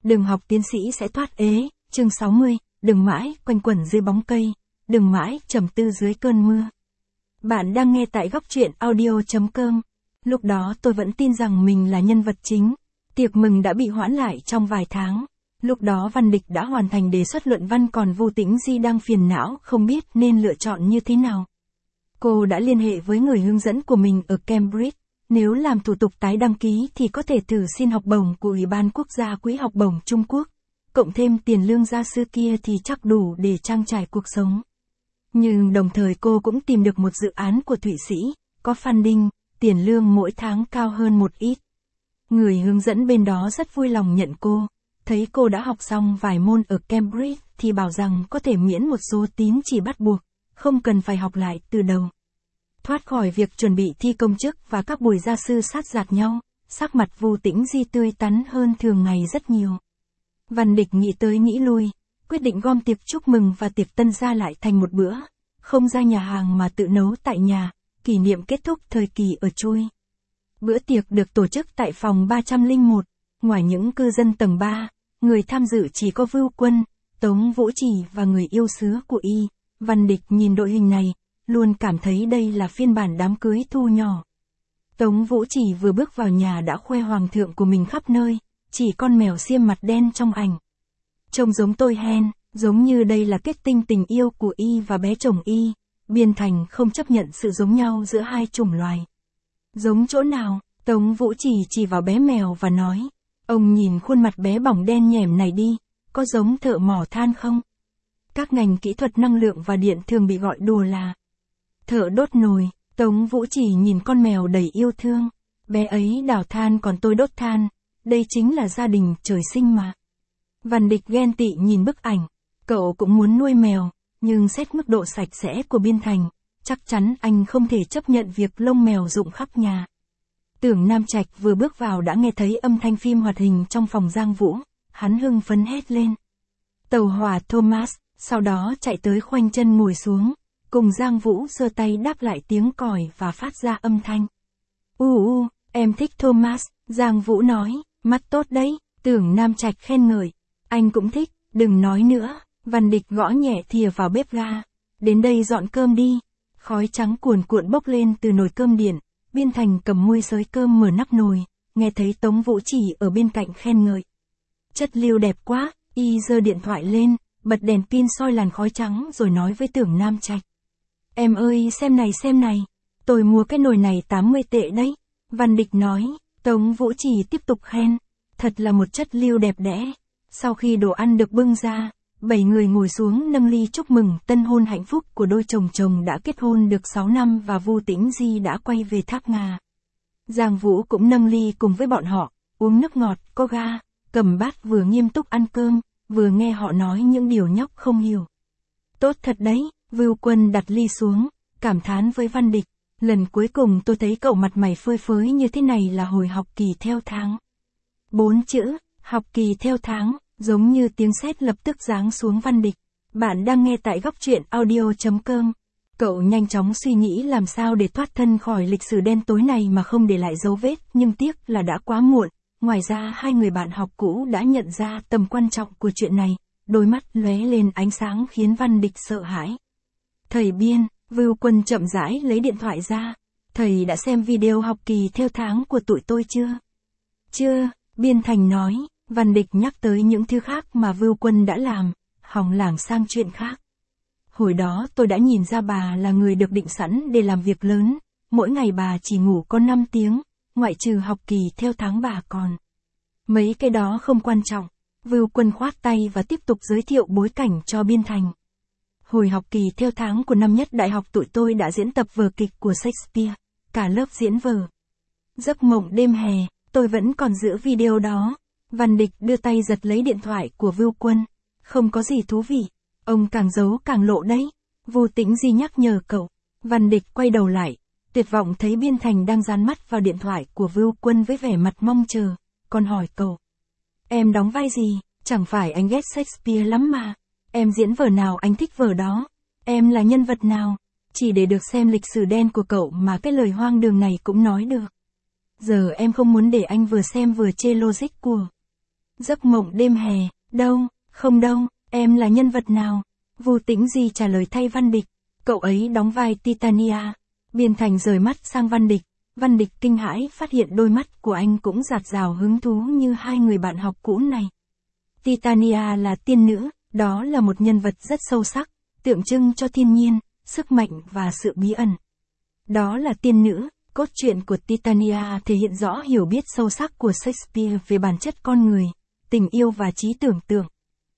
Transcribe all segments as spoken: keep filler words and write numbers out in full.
Đừng học tiến sĩ sẽ thoát ế, chương sáu mươi, đừng mãi quanh quẩn dưới bóng cây, đừng mãi trầm tư dưới cơn mưa. Bạn đang nghe tại góc truyện audio chấm com. Lúc đó tôi vẫn tin rằng mình là nhân vật chính. Tiệc mừng đã bị hoãn lại trong vài tháng. Lúc đó Văn Địch đã hoàn thành đề xuất luận văn, còn Vu Tĩnh Di đang phiền não không biết nên lựa chọn như thế nào. Cô đã liên hệ với người hướng dẫn của mình ở Cambridge. Nếu làm thủ tục tái đăng ký thì có thể thử xin học bổng của Ủy ban Quốc gia Quỹ học bổng Trung Quốc. Cộng thêm tiền lương gia sư kia thì chắc đủ để trang trải cuộc sống. Nhưng đồng thời cô cũng tìm được một dự án của Thụy Sĩ, có funding, tiền lương mỗi tháng cao hơn một ít. Người hướng dẫn bên đó rất vui lòng nhận cô. Thấy cô đã học xong vài môn ở Cambridge thì bảo rằng có thể miễn một số tín chỉ bắt buộc, không cần phải học lại từ đầu. Thoát khỏi việc chuẩn bị thi công chức và các buổi gia sư sát giạt nhau, sắc mặt Vu Tĩnh Di tươi tắn hơn thường ngày rất nhiều. Văn Địch nghĩ tới nghĩ lui, quyết định gom tiệc chúc mừng và tiệc tân gia lại thành một bữa, không ra nhà hàng mà tự nấu tại nhà, kỷ niệm kết thúc thời kỳ ở chui. Bữa tiệc được tổ chức tại phòng ba trăm lẻ một, ngoài những cư dân tầng ba, người tham dự chỉ có Vưu Quân, Tống Vũ Chỉ và người yêu xứ của y. Văn Địch nhìn đội hình này, luôn cảm thấy đây là phiên bản đám cưới thu nhỏ. Tống Vũ Chỉ vừa bước vào nhà đã khoe hoàng thượng của mình khắp nơi, chỉ con mèo xiêm mặt đen trong ảnh. Trông giống tôi hen, giống như đây là kết tinh tình yêu của y và bé chồng y. Biên Thành không chấp nhận sự giống nhau giữa hai chủng loài. Giống chỗ nào? Tống Vũ Chỉ chỉ vào bé mèo và nói, ông nhìn khuôn mặt bé bỏng đen nhẻm này đi, có giống thợ mỏ than không? Các ngành kỹ thuật năng lượng và điện thường bị gọi đùa là thợ đốt nồi. Tống Vũ Chỉ nhìn con mèo đầy yêu thương. Bé ấy đào than còn tôi đốt than. Đây chính là gia đình trời sinh mà. Văn Địch ghen tị nhìn bức ảnh. Cậu cũng muốn nuôi mèo, nhưng xét mức độ sạch sẽ của Biên Thành, chắc chắn anh không thể chấp nhận việc lông mèo rụng khắp nhà. Tưởng Nam Trạch vừa bước vào đã nghe thấy âm thanh phim hoạt hình trong phòng Giang Vũ. Hắn hưng phấn hét lên. Tàu hỏa Thomas, sau đó chạy tới khoanh chân ngồi xuống. Cùng Giang Vũ giơ tay đáp lại tiếng còi và phát ra âm thanh. U u, em thích Thomas, Giang Vũ nói, mắt tốt đấy. Tưởng Nam Trạch khen ngợi. Anh cũng thích, đừng nói nữa. Văn Địch gõ nhẹ thìa vào bếp ga. Đến đây dọn cơm đi. Khói trắng cuồn cuộn bốc lên từ nồi cơm điện. Biên Thành cầm muôi xới cơm mở nắp nồi, nghe thấy Tống Vũ Chỉ ở bên cạnh khen ngợi. Chất liệu đẹp quá, y giơ điện thoại lên, bật đèn pin soi làn khói trắng rồi nói với Tưởng Nam Trạch. Em ơi xem này xem này, tôi mua cái nồi này tám mươi tệ đấy. Văn Địch nói, Tống Vũ Chỉ tiếp tục khen, thật là một chất liệu đẹp đẽ. Sau khi đồ ăn được bưng ra, bảy người ngồi xuống nâng ly chúc mừng tân hôn hạnh phúc của đôi chồng chồng đã kết hôn được sáu năm và Vu Tĩnh Di đã quay về Tháp Ngà. Giang Vũ cũng nâng ly cùng với bọn họ, uống nước ngọt, có ga, cầm bát vừa nghiêm túc ăn cơm, vừa nghe họ nói những điều nhóc không hiểu. Tốt thật đấy, Vưu Quân đặt ly xuống, cảm thán với Văn Địch. Lần cuối cùng tôi thấy cậu mặt mày phơi phới như thế này là hồi học kỳ theo tháng. Bốn chữ, học kỳ theo tháng, giống như tiếng sét lập tức giáng xuống Văn Địch. Bạn đang nghe tại góc truyện audio chấm com. Cậu nhanh chóng suy nghĩ làm sao để thoát thân khỏi lịch sử đen tối này mà không để lại dấu vết, nhưng tiếc là đã quá muộn. Ngoài ra hai người bạn học cũ đã nhận ra tầm quan trọng của chuyện này, đôi mắt lóe lên ánh sáng khiến Văn Địch sợ hãi. Thầy Biên, Vưu Quân chậm rãi lấy điện thoại ra. Thầy đã xem video học kỳ theo tháng của tụi tôi chưa? Chưa, Biên Thành nói. Văn Địch nhắc tới những thứ khác mà Vưu Quân đã làm, hòng lảng sang chuyện khác. Hồi đó tôi đã nhìn ra bà là người được định sẵn để làm việc lớn, mỗi ngày bà chỉ ngủ có năm tiếng, ngoại trừ học kỳ theo tháng bà còn. Mấy cái đó không quan trọng. Vưu Quân khoát tay và tiếp tục giới thiệu bối cảnh cho Biên Thành. Hồi học kỳ theo tháng của năm nhất đại học tụi tôi đã diễn tập vở kịch của Shakespeare, cả lớp diễn vở Giấc mộng đêm hè, tôi vẫn còn giữ video đó. Văn Địch đưa tay giật lấy điện thoại của Vưu Quân. Không có gì thú vị. Ông càng giấu càng lộ đấy. Vu Tĩnh Di nhắc nhở cậu. Văn Địch quay đầu lại. Tuyệt vọng thấy Biên Thành đang dán mắt vào điện thoại của Vưu Quân với vẻ mặt mong chờ. Còn hỏi cậu. Em đóng vai gì? Chẳng phải anh ghét Shakespeare lắm mà. Em diễn vở nào anh thích vở đó? Em là nhân vật nào? Chỉ để được xem lịch sử đen của cậu mà cái lời hoang đường này cũng nói được. Giờ em không muốn để anh vừa xem vừa chê logic của Giấc mộng đêm hè, đâu, không đâu, em là nhân vật nào? Vu Tĩnh Di trả lời thay Văn Địch, cậu ấy đóng vai Titania. Biên Thành rời mắt sang Văn Địch, Văn Địch kinh hãi phát hiện đôi mắt của anh cũng rạt rào hứng thú như hai người bạn học cũ này. Titania là tiên nữ, đó là một nhân vật rất sâu sắc, tượng trưng cho thiên nhiên, sức mạnh và sự bí ẩn. Đó là tiên nữ, cốt truyện của Titania thể hiện rõ hiểu biết sâu sắc của Shakespeare về bản chất con người, tình yêu và trí tưởng tượng.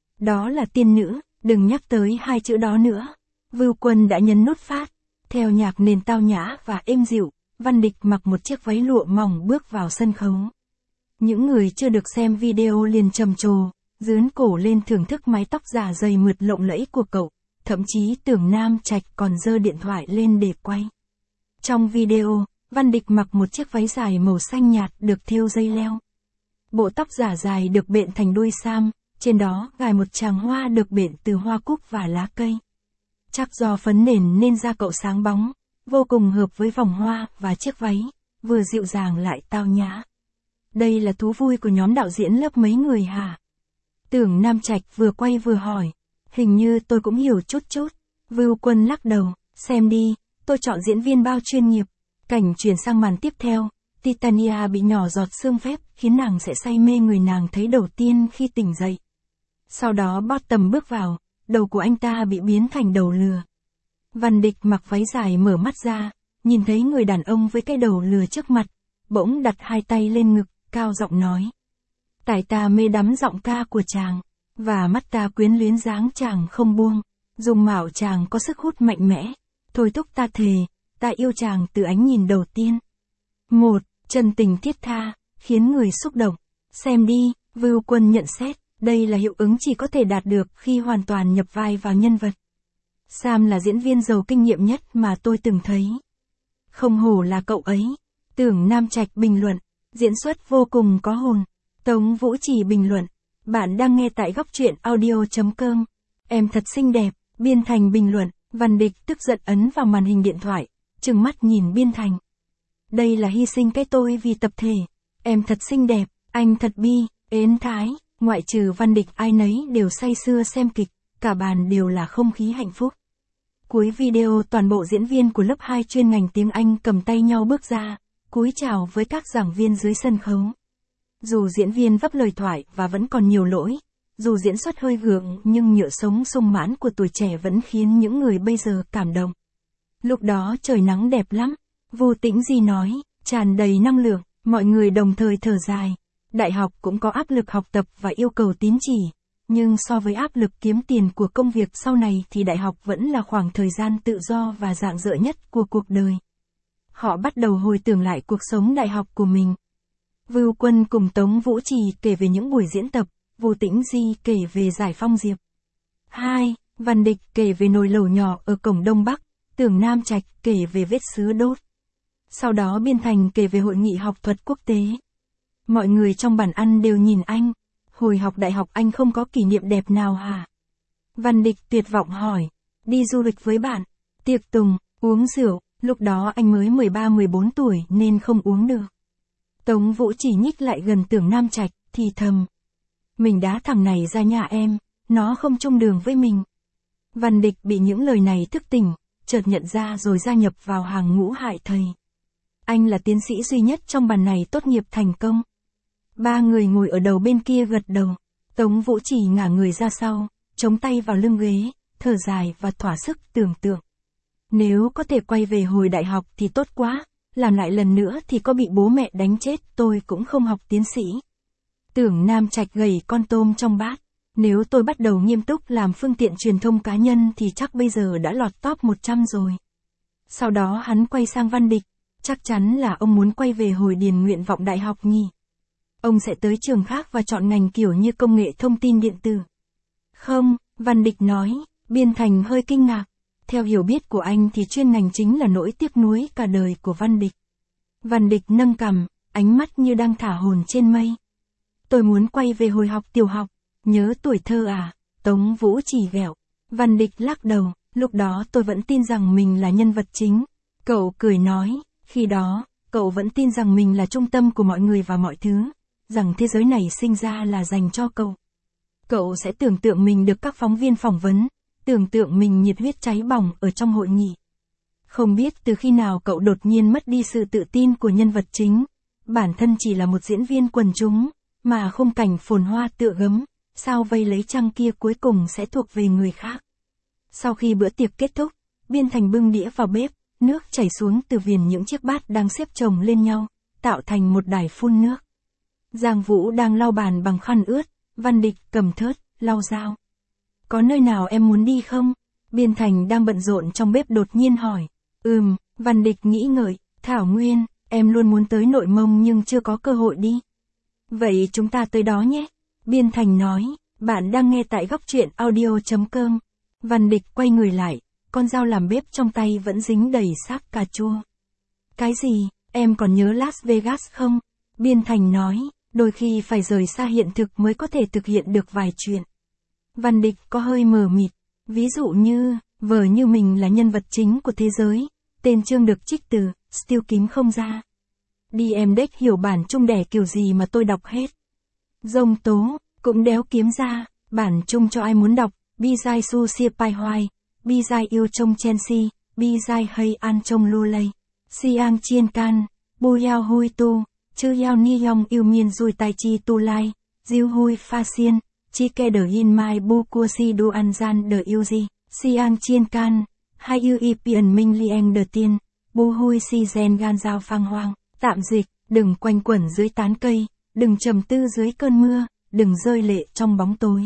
Đó là tiên nữ, đừng nhắc tới hai chữ đó nữa. Vưu Quân đã nhấn nút phát, theo nhạc nền tao nhã và êm dịu, Văn Địch mặc một chiếc váy lụa mỏng bước vào sân khấu. Những người chưa được xem video liền trầm trồ, dướn cổ lên thưởng thức mái tóc giả dày mượt lộng lẫy của cậu, thậm chí Tưởng Nam Trạch còn giơ điện thoại lên để quay. Trong video, Văn Địch mặc một chiếc váy dài màu xanh nhạt được thêu dây leo. Bộ tóc giả dài được bện thành đuôi sam, trên đó gài một tràng hoa được bện từ hoa cúc và lá cây. Chắc do phấn nền nên da cậu sáng bóng, vô cùng hợp với vòng hoa và chiếc váy, vừa dịu dàng lại tao nhã. Đây là thú vui của nhóm đạo diễn lớp mấy người hả? Tưởng Nam Trạch vừa quay vừa hỏi. Hình như tôi cũng hiểu chút chút. Vưu Quân lắc đầu, xem đi, tôi chọn diễn viên bao chuyên nghiệp. Cảnh chuyển sang màn tiếp theo, Titania bị nhỏ giọt sương phép khiến nàng sẽ say mê người nàng thấy đầu tiên khi tỉnh dậy. Sau đó Bottom bước vào, đầu của anh ta bị biến thành đầu lừa. Văn Địch mặc váy dài mở mắt ra, nhìn thấy người đàn ông với cái đầu lừa trước mặt, bỗng đặt hai tay lên ngực, cao giọng nói. Tại ta mê đắm giọng ca của chàng, và mắt ta quyến luyến dáng chàng không buông, dùng mạo chàng có sức hút mạnh mẽ, thôi thúc ta thề, ta yêu chàng từ ánh nhìn đầu tiên. Một, chân tình thiết tha, khiến người xúc động. Xem đi, Vưu Quân nhận xét, đây là hiệu ứng chỉ có thể đạt được khi hoàn toàn nhập vai vào nhân vật. Sam là diễn viên giàu kinh nghiệm nhất mà tôi từng thấy. Không hổ là cậu ấy. Tưởng Nam Trạch bình luận, diễn xuất vô cùng có hồn. Tống Vũ Trì bình luận, bạn đang nghe tại góc truyện audio chấm com. Em thật xinh đẹp. Biên Thành bình luận, Văn Địch tức giận ấn vào màn hình điện thoại, trừng mắt nhìn Biên Thành. Đây là hy sinh cái tôi vì tập thể. Em thật xinh đẹp, anh thật bi, ến thái. Ngoại trừ Văn Địch ai nấy đều say sưa xem kịch, cả bàn đều là không khí hạnh phúc. Cuối video toàn bộ diễn viên của lớp hai chuyên ngành tiếng Anh cầm tay nhau bước ra, cúi chào với các giảng viên dưới sân khấu. Dù diễn viên vấp lời thoại và vẫn còn nhiều lỗi, dù diễn xuất hơi gượng nhưng nhựa sống sung mãn của tuổi trẻ vẫn khiến những người bây giờ cảm động. Lúc đó trời nắng đẹp lắm, Vu Tĩnh Di nói, tràn đầy năng lượng, mọi người đồng thời thở dài. Đại học cũng có áp lực học tập và yêu cầu tín chỉ, nhưng so với áp lực kiếm tiền của công việc sau này thì đại học vẫn là khoảng thời gian tự do và rạng rỡ nhất của cuộc đời. Họ bắt đầu hồi tưởng lại cuộc sống đại học của mình. Vưu Quân cùng Tống Vũ Trì kể về những buổi diễn tập, Vu Tĩnh Di kể về Giải Phong Diệp. hai. Văn Địch kể về nồi lẩu nhỏ ở cổng Đông Bắc, Tưởng Nam Trạch kể về vết sứa đốt. Sau đó Biên Thành kể về hội nghị học thuật quốc tế. Mọi người trong bàn ăn đều nhìn anh. Hồi học đại học anh không có kỷ niệm đẹp nào hả? Văn Địch tuyệt vọng hỏi. Đi du lịch với bạn, tiệc tùng, uống rượu, lúc đó anh mới mười ba mười bốn tuổi nên không uống được. Tống Vũ chỉ nhích lại gần Tưởng Nam Trạch, thì thầm. Mình đá thằng này ra nhà em, nó không chung đường với mình. Văn Địch bị những lời này thức tỉnh, chợt nhận ra rồi gia nhập vào hàng ngũ hại thầy. Anh là tiến sĩ duy nhất trong bàn này tốt nghiệp thành công. Ba người ngồi ở đầu bên kia gật đầu. Tống Vũ chỉ ngả người ra sau, chống tay vào lưng ghế, thở dài và thỏa sức tưởng tượng. Nếu có thể quay về hồi đại học thì tốt quá, làm lại lần nữa thì có bị bố mẹ đánh chết tôi cũng không học tiến sĩ. Tưởng Nam Trạch gầy con tôm trong bát. Nếu tôi bắt đầu nghiêm túc làm phương tiện truyền thông cá nhân thì chắc bây giờ đã lọt top một trăm rồi. Sau đó hắn quay sang Văn Địch. Chắc chắn là ông muốn quay về hồi điền nguyện vọng đại học nhỉ? Ông sẽ tới trường khác và chọn ngành kiểu như công nghệ thông tin điện tử. Không, Văn Địch nói. Biên Thành hơi kinh ngạc. Theo hiểu biết của anh thì chuyên ngành chính là nỗi tiếc nuối cả đời của Văn Địch. Văn Địch nâng cằm, ánh mắt như đang thả hồn trên mây. Tôi muốn quay về hồi học tiểu học. Nhớ tuổi thơ à? Tống Vũ chỉ ghẹo. Văn Địch lắc đầu. Lúc đó tôi vẫn tin rằng mình là nhân vật chính. Cậu cười nói. Khi đó, cậu vẫn tin rằng mình là trung tâm của mọi người và mọi thứ. rằng thế giới này sinh ra là dành cho cậu. Cậu sẽ tưởng tượng mình được các phóng viên phỏng vấn, tưởng tượng mình nhiệt huyết cháy bỏng ở trong hội nghị. Không biết từ khi nào cậu đột nhiên mất đi sự tự tin của nhân vật chính, bản thân chỉ là một diễn viên quần chúng, mà khung cảnh phồn hoa tựa gấm, sao vây lấy trăng kia cuối cùng sẽ thuộc về người khác. Sau khi bữa tiệc kết thúc, Biên Thành bưng đĩa vào bếp, nước chảy xuống từ viền những chiếc bát đang xếp chồng lên nhau, tạo thành một đài phun nước. Giang Vũ đang lau bàn bằng khăn ướt, Văn Địch cầm thớt, lau dao. Có nơi nào em muốn đi không? Biên Thành đang bận rộn trong bếp đột nhiên hỏi. Ừm, Văn Địch nghĩ ngợi, Thảo Nguyên, em luôn muốn tới Nội Mông nhưng chưa có cơ hội đi. Vậy chúng ta tới đó nhé. Biên Thành nói, bạn đang nghe tại góc truyện audio.com. Văn Địch quay người lại, con dao làm bếp trong tay vẫn dính đầy xác cà chua. Cái gì, em còn nhớ Las Vegas không? Biên Thành nói, đôi khi phải rời xa hiện thực mới có thể thực hiện được vài chuyện. Văn Địch có hơi mờ mịt, ví dụ như, vờ như mình là nhân vật chính của thế giới, tên chương được trích từ, Steel Kiếm Không Ra. Đi em đếch hiểu bản chung đẻ kiểu gì mà tôi đọc hết. Dông tố, cũng đéo kiếm ra, bản chung cho ai muốn đọc, bi giai su sia pai hoai, bi giai yêu trông Chelsea, bi giai hay an trông lu lây, siang chien can, bu yao hui tu, chư yao ni yong yêu miên dui tai chi tu lai, diêu hui pha xiên, chi ke đờ in mai bu cua si du an gian đờ yêu di, siang chien can, hai yêu y pian minh lieng đờ tiên, bu hui si gen gan giao phang hoang. Tạm dịch, đừng quanh quẩn dưới tán cây, đừng trầm tư dưới cơn mưa, đừng rơi lệ trong bóng tối.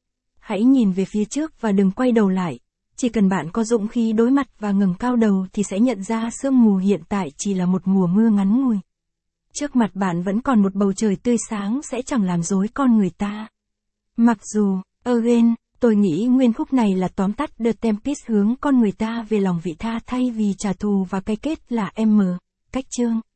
Hãy nhìn về phía trước và đừng quay đầu lại. Chỉ cần bạn có dũng khí đối mặt và ngẩng cao đầu thì sẽ nhận ra sương mù hiện tại chỉ là một mùa mưa ngắn ngủi. Trước mặt bạn vẫn còn một bầu trời tươi sáng sẽ chẳng làm dối con người ta. Mặc dù, again, tôi nghĩ nguyên khúc này là tóm tắt The Tempest hướng con người ta về lòng vị tha thay vì trả thù và cái kết là M. Cách chương.